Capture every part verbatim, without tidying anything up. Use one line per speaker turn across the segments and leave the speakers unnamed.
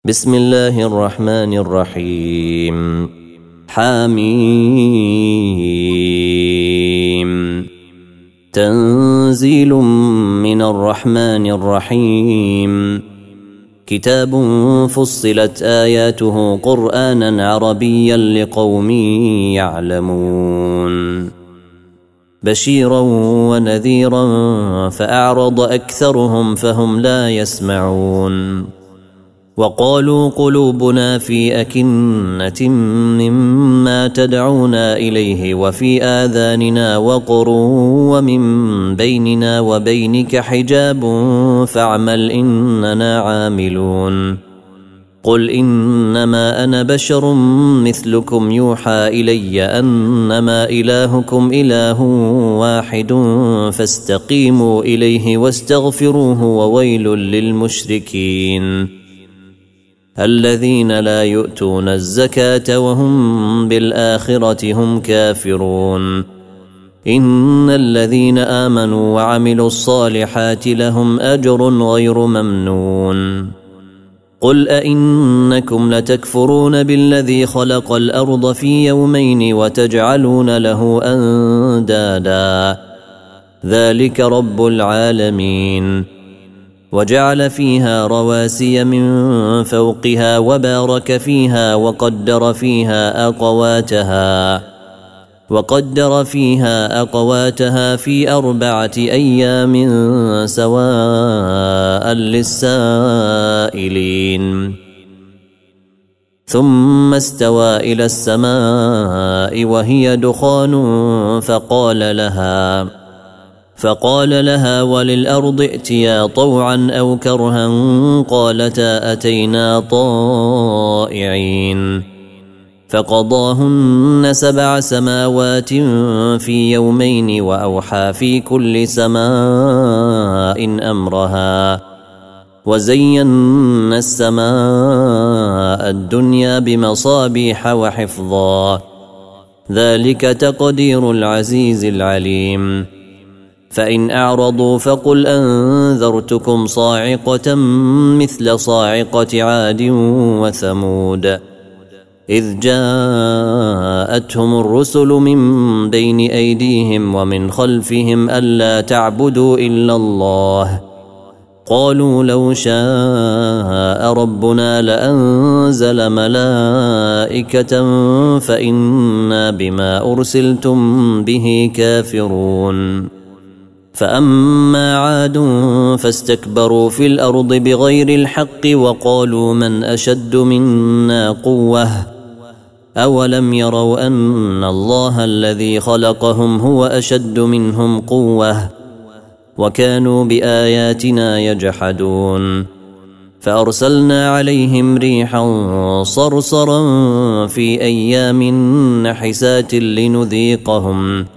بسم الله الرحمن الرحيم. حميم. تنزيل من الرحمن الرحيم. كتاب فصلت آياته قرآنا عربيا لقوم يعلمون بشيرا ونذيرا فأعرض أكثرهم فهم لا يسمعون. وقالوا قلوبنا في أكنة مما تدعونا إليه وفي آذاننا وقر ومن بيننا وبينك حجاب فاعمل إننا عاملون. قل إنما أنا بشر مثلكم يوحى إلي أنما إلهكم إله واحد فاستقيموا إليه واستغفروه وويل للمشركين الذين لا يؤتون الزكاة وهم بالآخرة هم كافرون. إن الذين آمنوا وعملوا الصالحات لهم أجر غير ممنون. قل أئنكم لتكفرون بالذي خلق الأرض في يومين وتجعلون له أندادا ذلك رب العالمين. وجعل فيها رواسي من فوقها وبارك فيها وقدر فيها أقواتها وقدر فيها أقواتها في أربعة أيام سواء للسائلين. ثم استوى إلى السماء وهي دخان فقال لها فقال لها وللأرض ائتيا طوعا أو كرها قالتا أتينا طائعين. فقضاهن سبع سماوات في يومين وأوحى في كل سماء أمرها وزينا السماء الدنيا بمصابيح وحفظا ذلك تقدير العزيز العليم. فإن أعرضوا فقل أنذرتكم صاعقة مثل صاعقة عاد وثمود إذ جاءتهم الرسل من بين أيديهم ومن خلفهم ألا تعبدوا إلا الله قالوا لو شاء ربنا لأنزل ملائكة فإنا بما أرسلتم به كافرون. فأما عاد فاستكبروا في الأرض بغير الحق وقالوا من أشد منا قوة أولم يروا أن الله الذي خلقهم هو أشد منهم قوة وكانوا بآياتنا يجحدون. فأرسلنا عليهم ريحا صرصرا في أيام نحسات لنذيقهم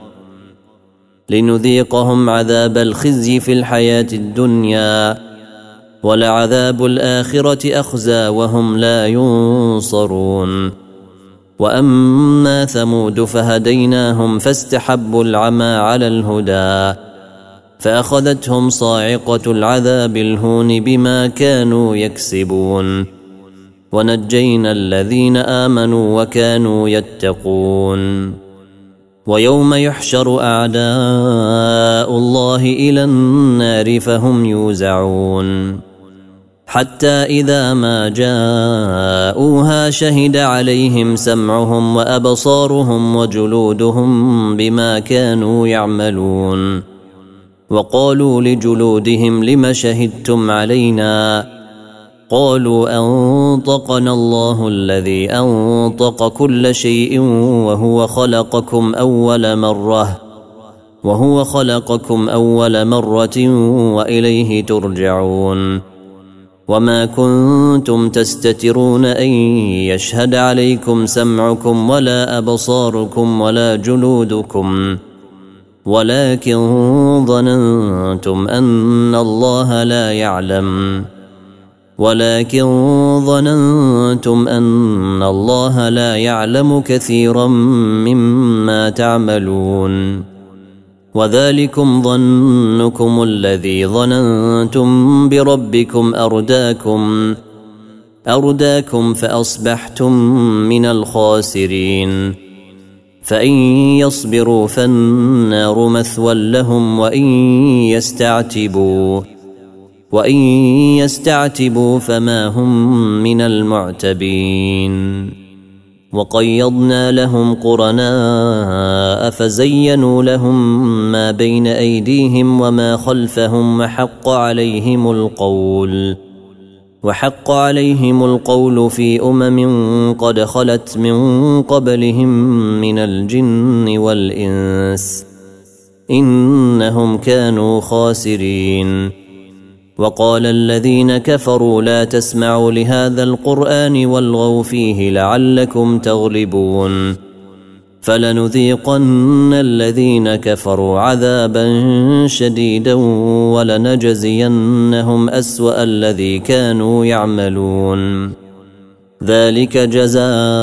لنذيقهم عذاب الخزي في الحياة الدنيا ولعذاب الآخرة أخزى وهم لا ينصرون. وأما ثمود فهديناهم فاستحبوا العمى على الهدى فأخذتهم صاعقة العذاب الهون بما كانوا يكسبون ونجينا الذين آمنوا وكانوا يتقون. ويوم يحشر أعداء الله إلى النار فهم يوزعون حتى إذا ما جاءوها شهد عليهم سمعهم وأبصارهم وجلودهم بما كانوا يعملون. وقالوا لجلودهم لم شهدتم علينا قالوا أنطقنا الله الذي أنطق كل شيء وهو خلقكم أول مرة وهو خلقكم أول مرة وإليه ترجعون. وما كنتم تستترون أن يشهد عليكم سمعكم ولا أبصاركم ولا جلودكم ولكن ظننتم أن الله لا يعلم ولكن ظننتم أن الله لا يعلم كثيرا مما تعملون. وذلكم ظنكم الذي ظننتم بربكم أرداكم أرداكم فأصبحتم من الخاسرين فإن يصبروا فالنار مثوى لهم وإن يستعتبوا وإن يستعتبوا فما هم من المعتبين وقيضنا لهم قرناء فزينوا لهم ما بين أيديهم وما خلفهم وحق عليهم القول وحق عليهم القول في أمم قد خلت من قبلهم من الجن والإنس إنهم كانوا خاسرين وقال الذين كفروا لا تسمعوا لهذا القرآن والغوا فيه لعلكم تغلبون فلنذيقن الذين كفروا عذابا شديدا ولنجزينهم أسوأ الذي كانوا يعملون ذلك جزاء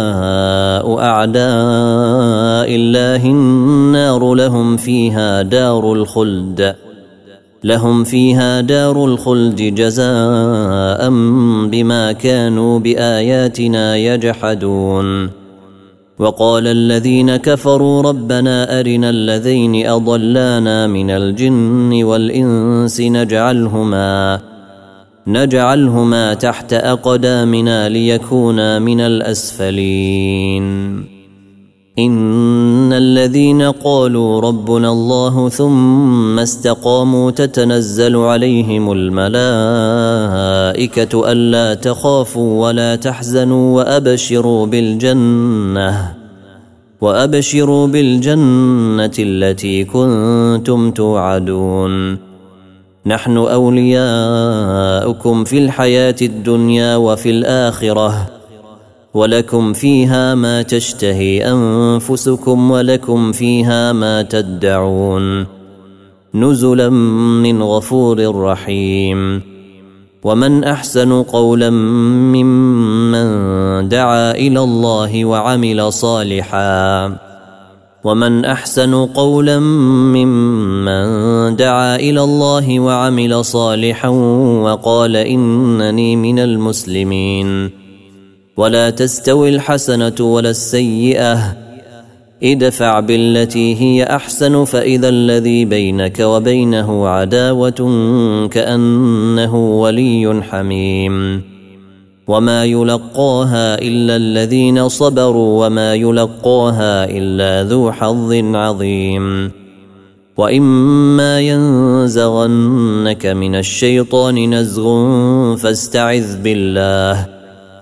أعداء الله النار لهم فيها دار الخلد لهم فيها دار الخلد جزاء بما كانوا بآياتنا يجحدون وقال الذين كفروا ربنا أرنا الذين أضلانا من الجن والإنس نجعلهما نجعلهما تحت أقدامنا ليكونا من الأسفلين إن الذين قالوا ربنا الله ثم استقاموا تتنزل عليهم الملائكة ألا تخافوا ولا تحزنوا وأبشروا بالجنة وأبشروا بالجنة التي كنتم توعدون نحن أولياؤكم في الحياة الدنيا وفي الآخرة ولكم فيها ما تشتهي أنفسكم ولكم فيها ما تدعون نزلا من غفور رحيم ومن أحسن قولا ممن دعا إلى الله وعمل صالحا ومن أحسن قولا ممن دعا إلى الله وعمل صالحا وقال إنني من المسلمين ولا تستوي الحسنة ولا السيئة ادفع بالتي هي أحسن فإذا الذي بينك وبينه عداوة كأنه ولي حميم وما يلقاها إلا الذين صبروا وما يلقاها إلا ذو حظ عظيم وإما ينزغنك من الشيطان نزغ فاستعذ بالله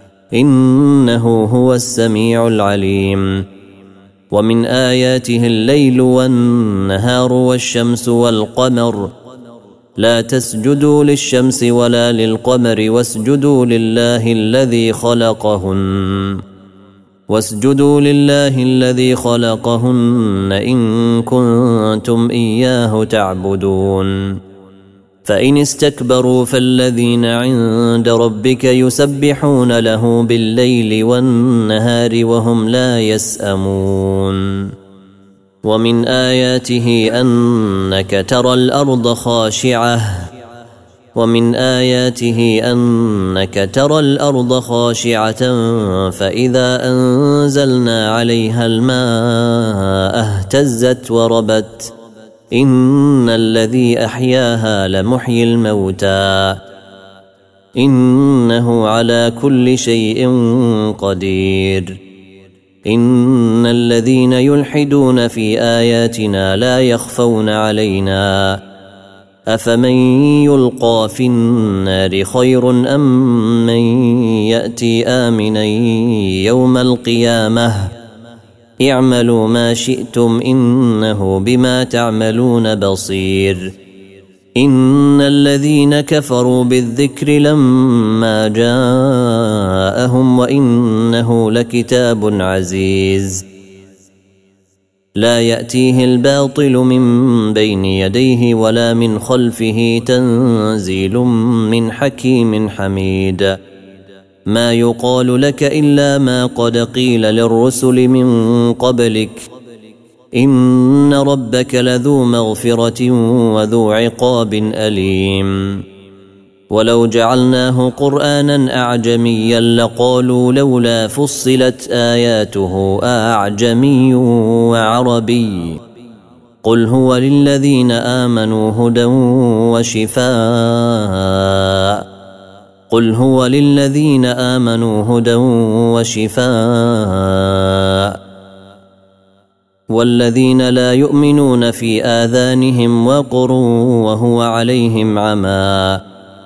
إنه هو السميع العليم ومن آياته الليل والنهار والشمس والقمر لا تسجدوا للشمس ولا للقمر واسجدوا لله الذي خلقهن واسجدوا لله الذي خلقهن إن كنتم إياه تعبدون فإن استكبروا فالذين عند ربك يسبحون له بالليل والنهار وهم لا يسأمون ومن آياته أنك ترى الأرض خاشعة ومن آياته أنك ترى الأرض خاشعة فإذا أنزلنا عليها الماء اهتزت وربت إن الذي أحياها لمحيي الموتى إنه على كل شيء قدير إن الذين يلحدون في آياتنا لا يخفون علينا أفمن يلقى في النار خير أم من يأتي آمنا يوم القيامة اعملوا ما شئتم إنه بما تعملون بصير إن الذين كفروا بالذكر لما جاءهم وإنه لكتاب عزيز لا يأتيه الباطل من بين يديه ولا من خلفه تنزيل من حكيم حميد ما يقال لك إلا ما قد قيل للرسل من قبلك إن ربك لذو مغفرة وذو عقاب أليم ولو جعلناه قرآنا أعجميا لقالوا لولا فصلت آياته أعجمي وعربي قل هو للذين آمنوا هدى وشفاء قل هو للذين آمنوا هدى وشفاء والذين لا يؤمنون في آذانهم وقر وهو عليهم عمى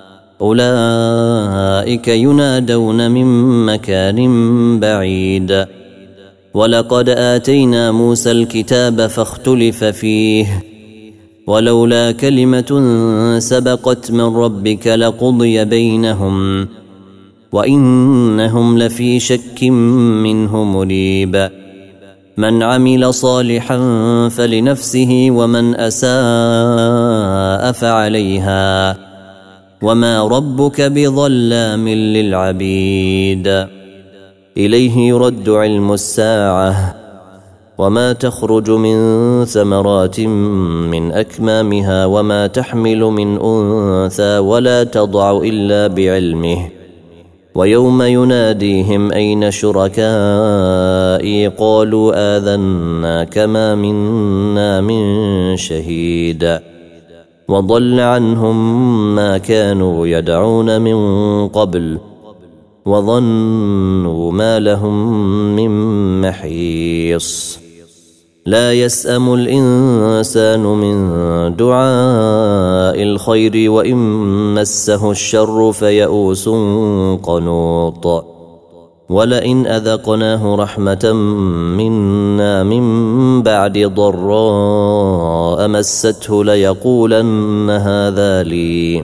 أولئك ينادون من مكان بعيد ولقد آتينا موسى الكتاب فاختلف فيه ولولا كلمة سبقت من ربك لقضي بينهم وإنهم لفي شك منه مريب من عمل صالحا فلنفسه ومن أساء فعليها وما ربك بظلام للعبيد إليه يرد علم الساعة وما تخرج من ثمرات من أكمامها وما تحمل من أنثى ولا تضع إلا بعلمه ويوم يناديهم أين شركائي قالوا آذنا كما منا من شهيد وضل عنهم ما كانوا يدعون من قبل وظنوا ما لهم من محيص لا يسأم الإنسان من دعاء الخير وإن مسه الشر فيئوس قنوط ولئن أذقناه رحمة منا من بعد ضراء مسته ليقولن هذا لي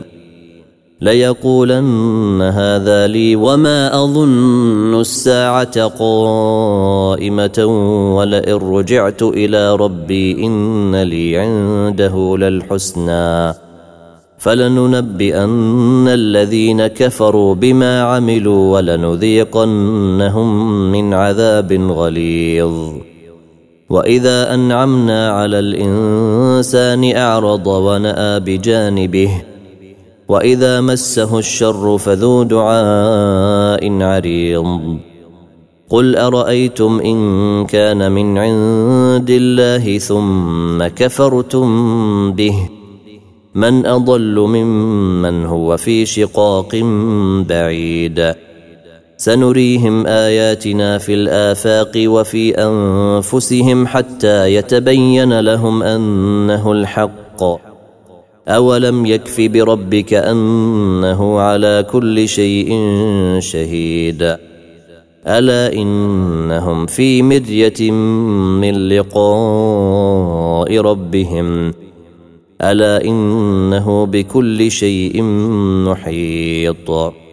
ليقولن هذا لي وما أظن الساعة قائمة ولئن رجعت إلى ربي إن لي عنده للحسنى فلننبئن الذين كفروا بما عملوا ولنذيقنهم من عذاب غليظ وإذا أنعمنا على الإنسان أعرض ونأى بجانبه وإذا مسه الشر فذو دعاء عريض قل أرأيتم إن كان من عند الله ثم كفرتم به من أضل ممن هو في شقاق بعيد سنريهم آياتنا في الآفاق وفي أنفسهم حتى يتبين لهم أنه الحق أولم يكف بربك أنه على كل شيء شهيد ألا إنهم في مرية من لقاء ربهم ألا إنه بكل شيء محيط